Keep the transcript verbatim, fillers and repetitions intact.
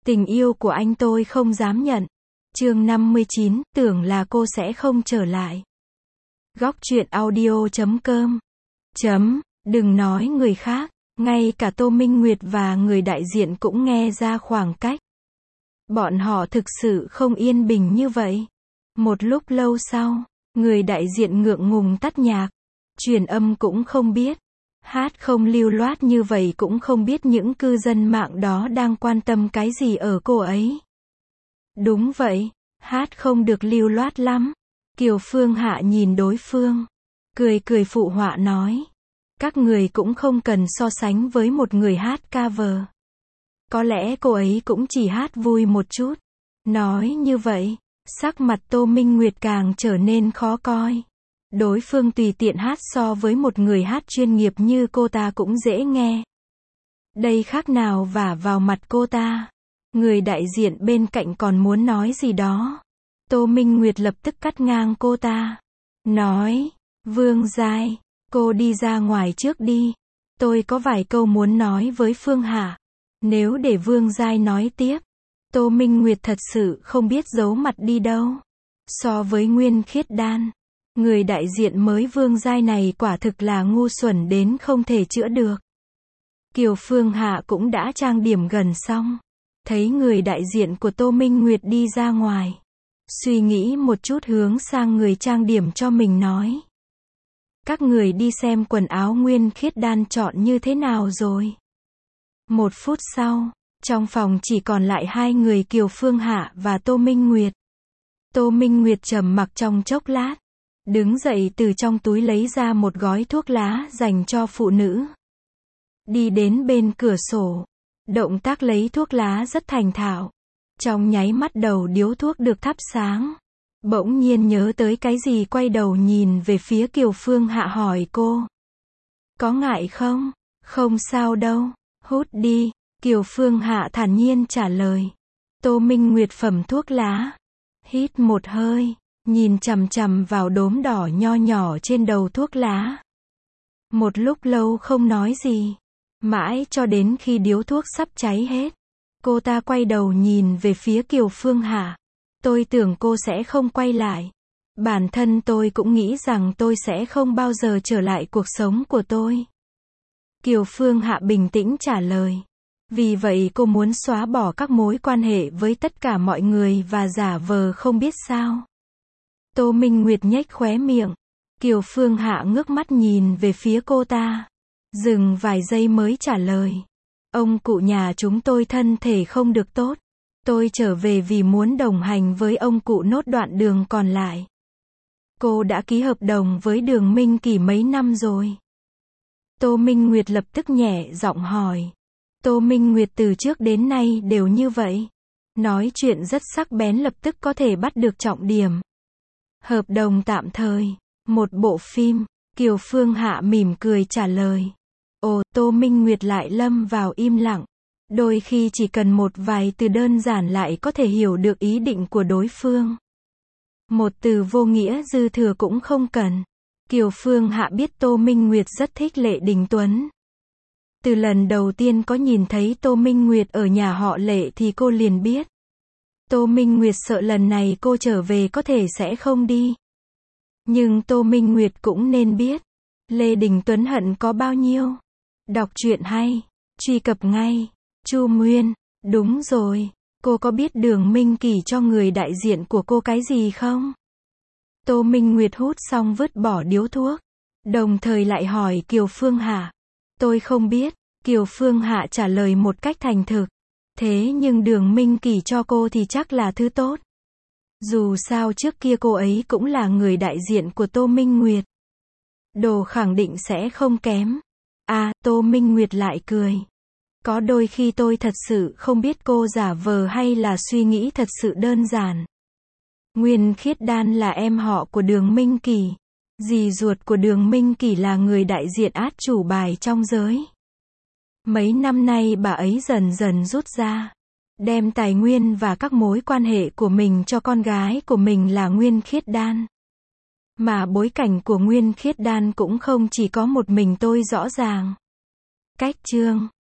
Tình yêu của anh tôi không dám nhận. Chương năm mươi chín, tưởng là cô sẽ không trở lại. Góc truyện audio chấm com. Chấm, đừng nói người khác, ngay cả Tô Minh Nguyệt và người đại diện cũng nghe ra khoảng cách. Bọn họ thực sự không yên bình như vậy. Một lúc lâu sau, người đại diện ngượng ngùng tắt nhạc. Truyền âm cũng không biết. Hát không lưu loát như vậy cũng không biết những cư dân mạng đó đang quan tâm cái gì ở cô ấy. Đúng vậy, hát không được lưu loát lắm. Kiều Phương Hạ nhìn đối phương, cười cười phụ họa nói. Các người cũng không cần so sánh với một người hát cover. Có lẽ cô ấy cũng chỉ hát vui một chút. Nói như vậy, sắc mặt Tô Minh Nguyệt càng trở nên khó coi. Đối phương tùy tiện hát so với một người hát chuyên nghiệp như cô ta cũng dễ nghe. Đây khác nào vả vào mặt cô ta. Người đại diện bên cạnh còn muốn nói gì đó. Tô Minh Nguyệt lập tức cắt ngang cô ta. Nói, Vương Giai, cô đi ra ngoài trước đi. Tôi có vài câu muốn nói với Phương Hạ. Nếu để Vương Giai nói tiếp, Tô Minh Nguyệt thật sự không biết giấu mặt đi đâu. So với Nguyên Khiết Đan, người đại diện mới Vương Giai này quả thực là ngu xuẩn đến không thể chữa được. Kiều Phương Hạ cũng đã trang điểm gần xong. Thấy người đại diện của Tô Minh Nguyệt đi ra ngoài. Suy nghĩ một chút hướng sang người trang điểm cho mình nói. Các người đi xem quần áo Nguyên Khiết Đan chọn như thế nào rồi. Một phút sau, trong phòng chỉ còn lại hai người Kiều Phương Hạ và Tô Minh Nguyệt. Tô Minh Nguyệt trầm mặc trong chốc lát. Đứng dậy từ trong túi lấy ra một gói thuốc lá dành cho phụ nữ. Đi đến bên cửa sổ. Động tác lấy thuốc lá rất thành thạo. Trong nháy mắt đầu điếu thuốc được thắp sáng. Bỗng nhiên nhớ tới cái gì quay đầu nhìn về phía Kiều Phương Hạ hỏi cô. Có ngại không? Không sao đâu. Hút đi. Kiều Phương Hạ thản nhiên trả lời. Tô Minh Nguyệt phẩm thuốc lá. Hít một hơi. Nhìn chằm chằm vào đốm đỏ nho nhỏ trên đầu thuốc lá. Một lúc lâu không nói gì. Mãi cho đến khi điếu thuốc sắp cháy hết. Cô ta quay đầu nhìn về phía Kiều Phương Hạ. Tôi tưởng cô sẽ không quay lại. Bản thân tôi cũng nghĩ rằng tôi sẽ không bao giờ trở lại cuộc sống của tôi. Kiều Phương Hạ bình tĩnh trả lời. Vì vậy cô muốn xóa bỏ các mối quan hệ với tất cả mọi người và giả vờ không biết sao. Tô Minh Nguyệt nhếch khóe miệng. Kiều Phương Hạ ngước mắt nhìn về phía cô ta. Dừng vài giây mới trả lời. Ông cụ nhà chúng tôi thân thể không được tốt. Tôi trở về vì muốn đồng hành với ông cụ nốt đoạn đường còn lại. Cô đã ký hợp đồng với Đường Minh Kỳ mấy năm rồi? Tô Minh Nguyệt lập tức nhẹ giọng hỏi. Tô Minh Nguyệt từ trước đến nay đều như vậy. Nói chuyện rất sắc bén, lập tức có thể bắt được trọng điểm. Hợp đồng tạm thời. Một bộ phim. Kiều Phương Hạ mỉm cười trả lời. Ồ, Tô Minh Nguyệt lại lâm vào im lặng. Đôi khi chỉ cần một vài từ đơn giản lại có thể hiểu được ý định của đối phương. Một từ vô nghĩa dư thừa cũng không cần. Kiều Phương Hạ biết Tô Minh Nguyệt rất thích Lệ Đình Tuấn. Từ lần đầu tiên có nhìn thấy Tô Minh Nguyệt ở nhà họ Lệ thì cô liền biết. Tô Minh Nguyệt sợ lần này cô trở về có thể sẽ không đi. Nhưng Tô Minh Nguyệt cũng nên biết. Lê Đình Tuấn hận có bao nhiêu. Đọc truyện hay. Truy cập ngay. Chu Nguyên. Đúng rồi. Cô có biết Đường Minh Kỳ cho người đại diện của cô cái gì không? Tô Minh Nguyệt hút xong vứt bỏ điếu thuốc. Đồng thời lại hỏi Kiều Phương Hạ. Tôi không biết. Kiều Phương Hạ trả lời một cách thành thực. Thế nhưng Đường Minh Kỳ cho cô thì chắc là thứ tốt. Dù sao trước kia cô ấy cũng là người đại diện của Tô Minh Nguyệt. Đồ khẳng định sẽ không kém. À, Tô Minh Nguyệt lại cười. Có đôi khi tôi thật sự không biết cô giả vờ hay là suy nghĩ thật sự đơn giản. Nguyên Khiết Đan là em họ của Đường Minh Kỳ. Dì ruột của Đường Minh Kỳ là người đại diện át chủ bài trong giới. Mấy năm nay bà ấy dần dần rút ra. Đem tài nguyên và các mối quan hệ của mình cho con gái của mình là Nguyên Khiết Đan. Mà bối cảnh của Nguyên Khiết Đan cũng không chỉ có một mình tôi rõ ràng. Cách chương